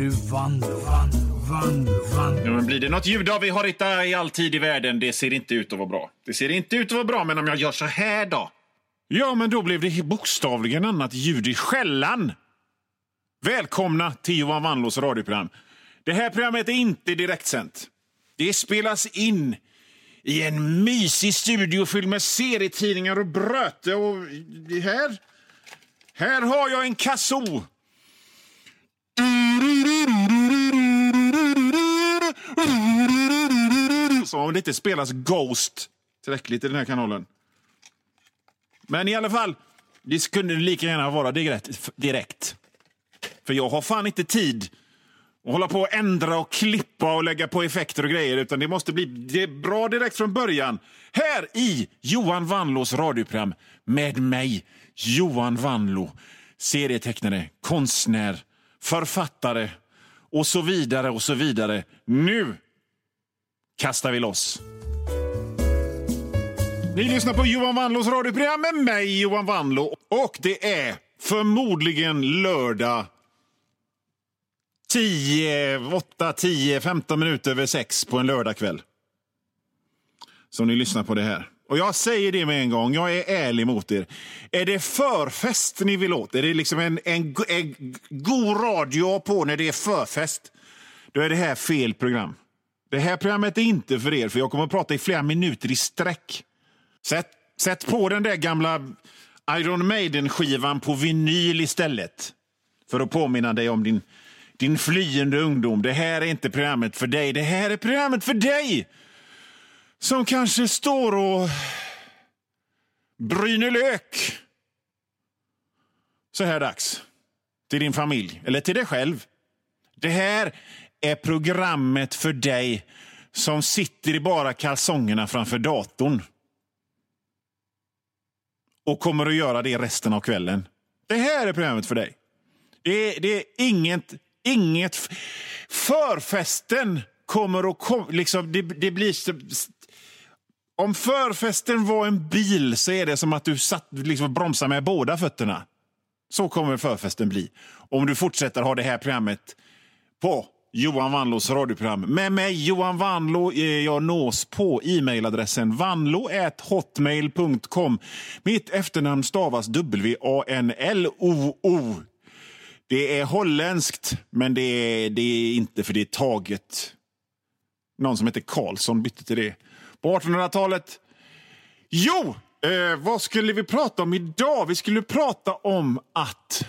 ju Vanlo. Ja, men blir det något ljud av vi har hittat i all tid i världen? Det ser inte ut att vara bra. Det ser inte ut att vara bra, men om jag gör så här då? Ja, men då blev det bokstavligen annat ljud i skällan. Välkomna till Johan Vanlos radioprogram. Det här programmet är inte direktsänt. Det spelas in i en mysig studio fylld med serietidningar och bröte. Och här har jag en kazoo. Så om det inte spelas Ghost tillräckligt i den här kanalen. Men i alla fall, det skulle lika gärna vara direkt. För jag har fan inte tid att hålla på och ändra och klippa och lägga på effekter och grejer. Utan det måste bli bra direkt från början. Här i Johan Vanlos radioprogram med mig, Johan Vanlo. Serietecknare, konstnär, författare och så vidare och så vidare. Nu kastar vi loss. Ni lyssnar på Johan Vanlos radioprogram med mig, Johan Vanlo. Och det är förmodligen lördag 15 minuter över 6 på en lördagkväll. Så ni lyssnar på det här. Och jag säger det med en gång, jag är ärlig mot er. Är det förfest ni vill åt? Är det liksom en god radio på när det är förfest? Då är det här fel program. Det här programmet är inte för er, för jag kommer att prata i flera minuter i sträck. Sätt på den där gamla Iron Maiden-skivan på vinyl istället. För att påminna dig om din flyende ungdom. Det här är inte programmet för dig. Det här är programmet för dig som kanske står och bryner lök så här dags till din familj eller till dig själv. Det här är programmet för dig som sitter i bara kalsongerna framför datorn och kommer att göra det resten av kvällen. Det här är programmet för dig. Det är inget förfesten kommer att liksom det blir om förfesten var en bil så är det som att du satt liksom bromsar med båda fötterna. Så kommer förfesten bli. Om du fortsätter ha det här programmet på Johan Vanlos radioprogram. Med mig Johan Vanlo, jag nås på e-mailadressen vanlo@hotmail.com. Mitt efternamn stavas W-A-N-L-O-O. Det är holländskt, men det är inte, för det är taget. Någon som heter Karlsson bytte till det på 1800-talet. Jo, vad skulle vi prata om idag? Vi skulle prata om att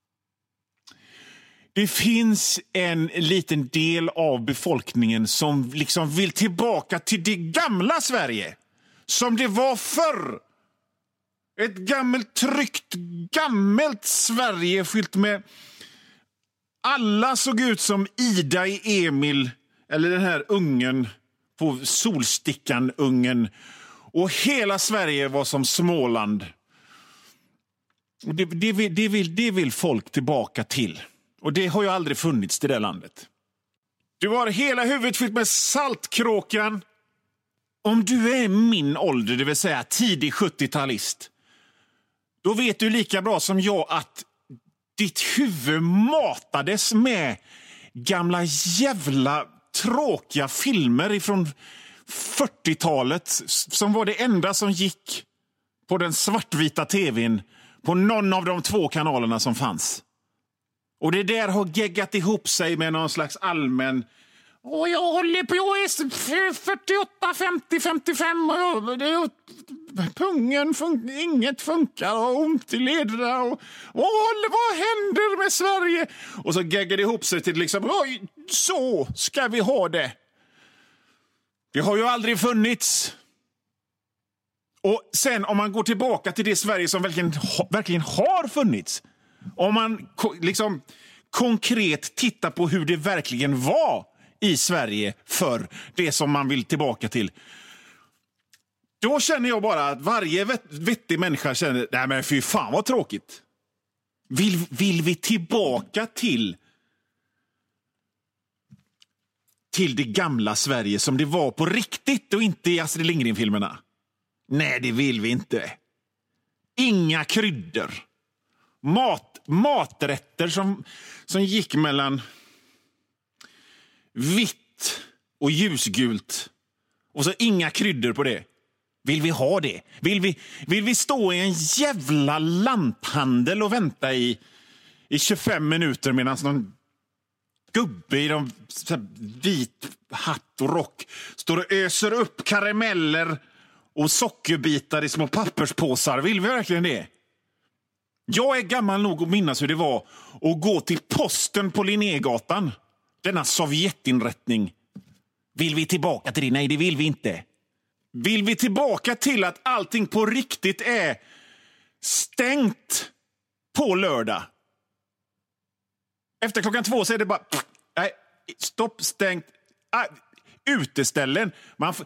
det finns en liten del av befolkningen som liksom vill tillbaka till det gamla Sverige. Som det var förr. Ett gammalt, tryggt, gammalt Sverige fyllt med... Alla såg ut som Ida i Emil, eller den här ungen på Solstickan-ungen. Och hela Sverige var som Småland. Och det vill folk tillbaka till. Och det har ju aldrig funnits i det landet. Du har hela huvudet fyllt med saltkråkan. Om du är min ålder, det vill säga tidig 70-talist, då vet du lika bra som jag att ditt huvud matades med gamla jävla tråkiga filmer ifrån 40-talet som var det enda som gick på den svartvita tvn på någon av de 2 kanalerna som fanns. Och det där har geggat ihop sig med någon slags allmän... Och jag håller på, jag är 48, 50, 55 och pungen inget funkar och ont i lederna och vad händer med Sverige? Och så geggar det ihop sig till liksom, så ska vi ha det. Det har ju aldrig funnits. Och sen om man går tillbaka till det Sverige som verkligen har funnits, om man liksom konkret tittar på hur det verkligen var i Sverige för det som man vill tillbaka till, då känner jag bara att varje vettig människa känner, nej men fy fan vad tråkigt. Vill vi tillbaka till det gamla Sverige som det var på riktigt och inte i Astrid Lindgren-filmerna? Nej, det vill vi inte. Inga kryddor. Maträtter som gick mellan vitt och ljusgult. Och så inga kryddor på det. Vill vi ha det? Vill vi stå i en jävla lanthandel och vänta i 25 minuter medan någon gubbe i vit hatt och rock står och öser upp karameller och sockerbitar i små papperspåsar? Vill vi verkligen det? Jag är gammal nog att minnas hur det var att gå till posten på Linnégatan. Denna Sovjetinrättning. Vill vi tillbaka till det? Nej, det vill vi inte. Vill vi tillbaka till att allting på riktigt är stängt på lördag? Efter klockan 2 så är det bara... Nej, stopp, stängt. Uteställen.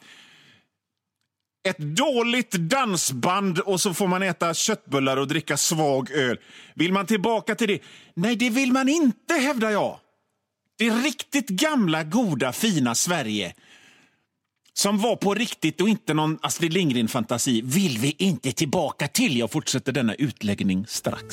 Ett dåligt dansband och så får man äta köttbullar och dricka svag öl. Vill man tillbaka till det? Nej, det vill man inte, hävdar jag. Det riktigt gamla, goda, fina Sverige som var på riktigt och inte någon Astrid Lindgren-fantasi vill vi inte tillbaka till. Jag fortsätter denna utläggning strax.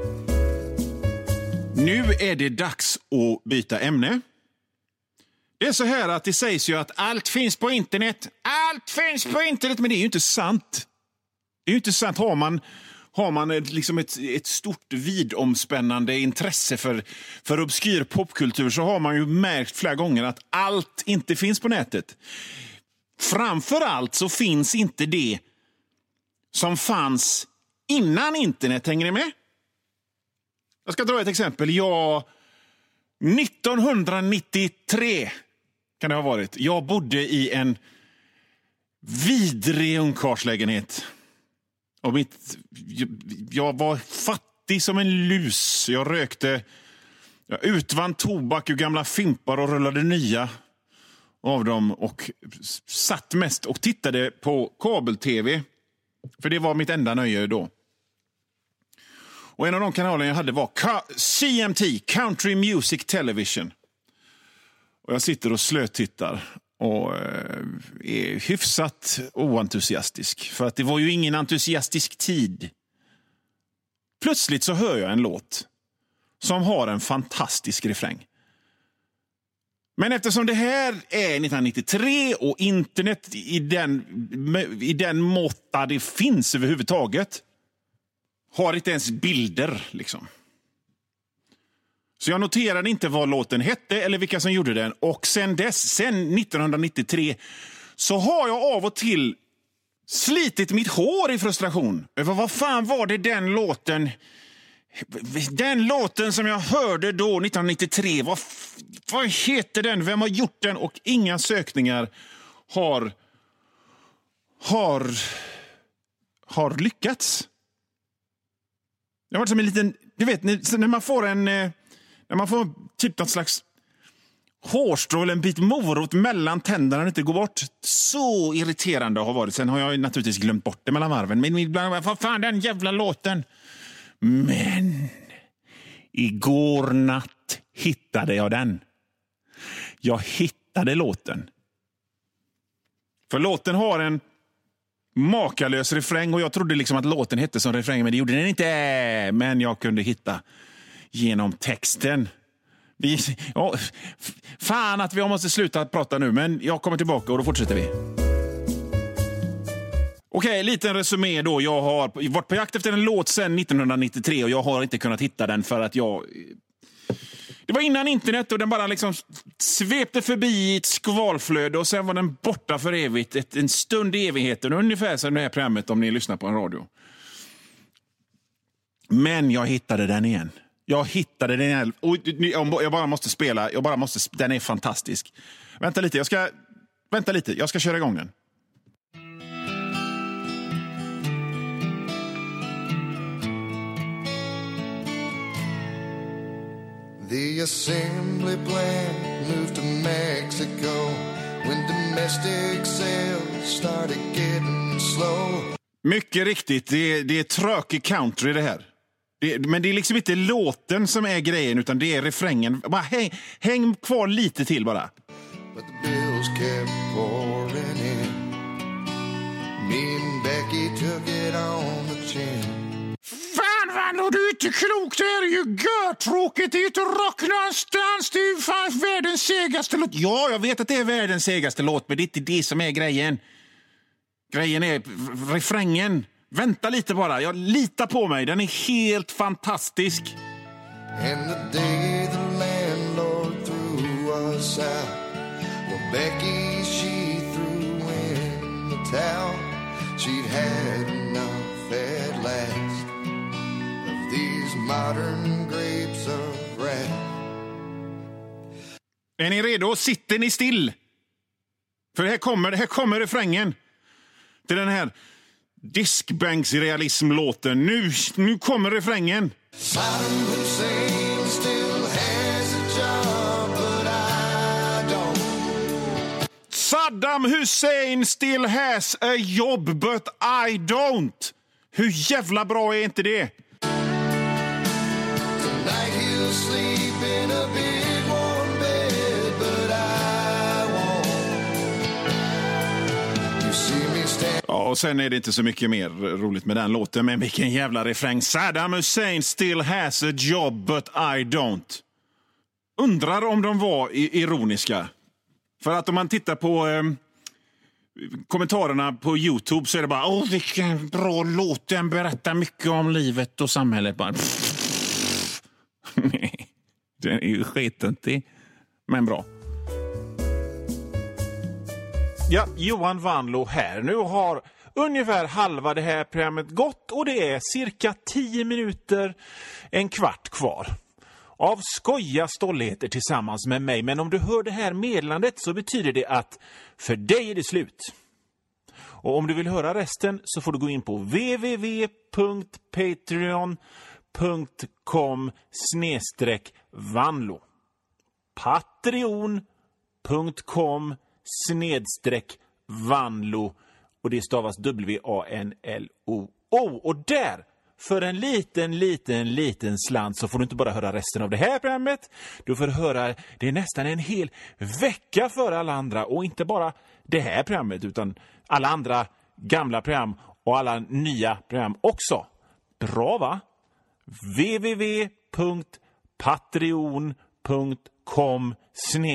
Nu är det dags att byta ämne. Det är så här att det sägs ju att allt finns på internet. Allt finns på internet, men det är ju inte sant. Det är ju inte sant. Har man liksom ett stort vidomspännande intresse för obskyr popkultur så har man ju märkt flera gånger att allt inte finns på nätet. Framförallt så finns inte det som fanns innan internet. Hänger ni med? Jag ska dra ett exempel. 1993 kan det ha varit. Jag bodde i en vidrig ungkarlslägenhet. Och jag var fattig som en lus. Jag rökte. Jag utvann tobak ur gamla fimpar och rullade nya av dem. Och satt mest och tittade på kabel-tv. För det var mitt enda nöje då. Och en av de kanalerna jag hade var CMT, Country Music Television. Och jag sitter och slötittar och är hyfsat oentusiastisk. För att det var ju ingen entusiastisk tid. Plötsligt så hör jag en låt som har en fantastisk refräng. Men eftersom det här är 1993 och internet i den måtta det finns överhuvudtaget har inte ens bilder liksom. Så jag noterade inte vad låten hette eller vilka som gjorde den. Och sen 1993 så har jag av och till slitit mitt hår i frustration över vad fan var det den låten som jag hörde då 1993. Vad heter den? Vem har gjort den? Och inga sökningar har lyckats. Det har varit som en liten, du vet, när man får typ något slags hårstrå eller en bit morot mellan tänderna inte går bort. Så irriterande har varit. Sen har jag naturligtvis glömt bort det mellan varven. Men ibland, vad fan den jävla låten. Men igår natt hittade jag den. Jag hittade låten. För låten har en makalös refräng och jag trodde liksom att låten hette som refräng, men det gjorde den inte. Men jag kunde hitta genom texten. Fan att vi måste sluta prata nu, men jag kommer tillbaka och då fortsätter vi. Okej, liten resumé då. Jag har varit på jakt efter en låt sedan 1993 och jag har inte kunnat hitta den för att det var innan internet och den bara liksom svepte förbi ett skvalflöde och sen var den borta för evigt. En stund i evigheten, ungefär som det här programmet om ni lyssnar på en radio. Men jag hittade den igen. Jag hittade den igen. Och jag bara måste spela. Den är fantastisk. Vänta lite, jag ska köra igång den. The assembly plant moved to Mexico when domestic sales started getting slow. Mycket riktigt, det är trökig country det här. Men det är liksom inte låten som är grejen utan det är refrängen. Bara häng kvar lite till bara. But the bills kept pouring in. Me and Becky took it on the chin. Fan vad och du är inte klok. Det är ju görtråkigt. Det är ju inte rock någonstans. Det är ju fan världens segaste låt. Ja, jag vet att det är världens segaste låt, men det är inte det som är grejen. Grejen är refrängen. Vänta lite bara. Jag litar på mig. Den är helt fantastisk. And the day the landlord threw us out, well, Becky, she threw in the towel. She'd had enough at last of these modern grapes of wrath. Är ni redo? Sitter ni still? För här kommer refrängen till den här diskbänksrealismlåten. Nu kommer refrängen. Saddam Hussein still has a job, but I don't. Saddam Hussein still has a job, but I don't. Hur jävla bra är inte det? Tonight he'll sleep in a big warm bed, but I won't. You see me stand. Ja, och sen är det inte så mycket mer roligt med den låten, men vilken jävla refräng. Saddam Hussein still has a job, but I don't. Undrar om de var ironiska. För att om man tittar på kommentarerna på YouTube så är det bara vilken bra låt, den berättar mycket om livet och samhället. Bara, nej, den är ju skitigt, men bra. Ja, Johan Vanlo här. Nu har ungefär halva det här programmet gått och det är cirka 10 minuter, en kvart kvar av skoja stolligheter tillsammans med mig. Men om du hör det här meddelandet så betyder det att för dig är det slut. Och om du vill höra resten så får du gå in på www.patreon.com/Vanlo. Patreon.com/Vanlo. Och det stavas WANLO. Och där, för en liten slant, så får du inte bara höra resten av det här programmet. Du får höra det nästan en hel vecka för alla andra. Och inte bara det här programmet, utan alla andra gamla program och alla nya program också. Bra, va? www.patreon.com/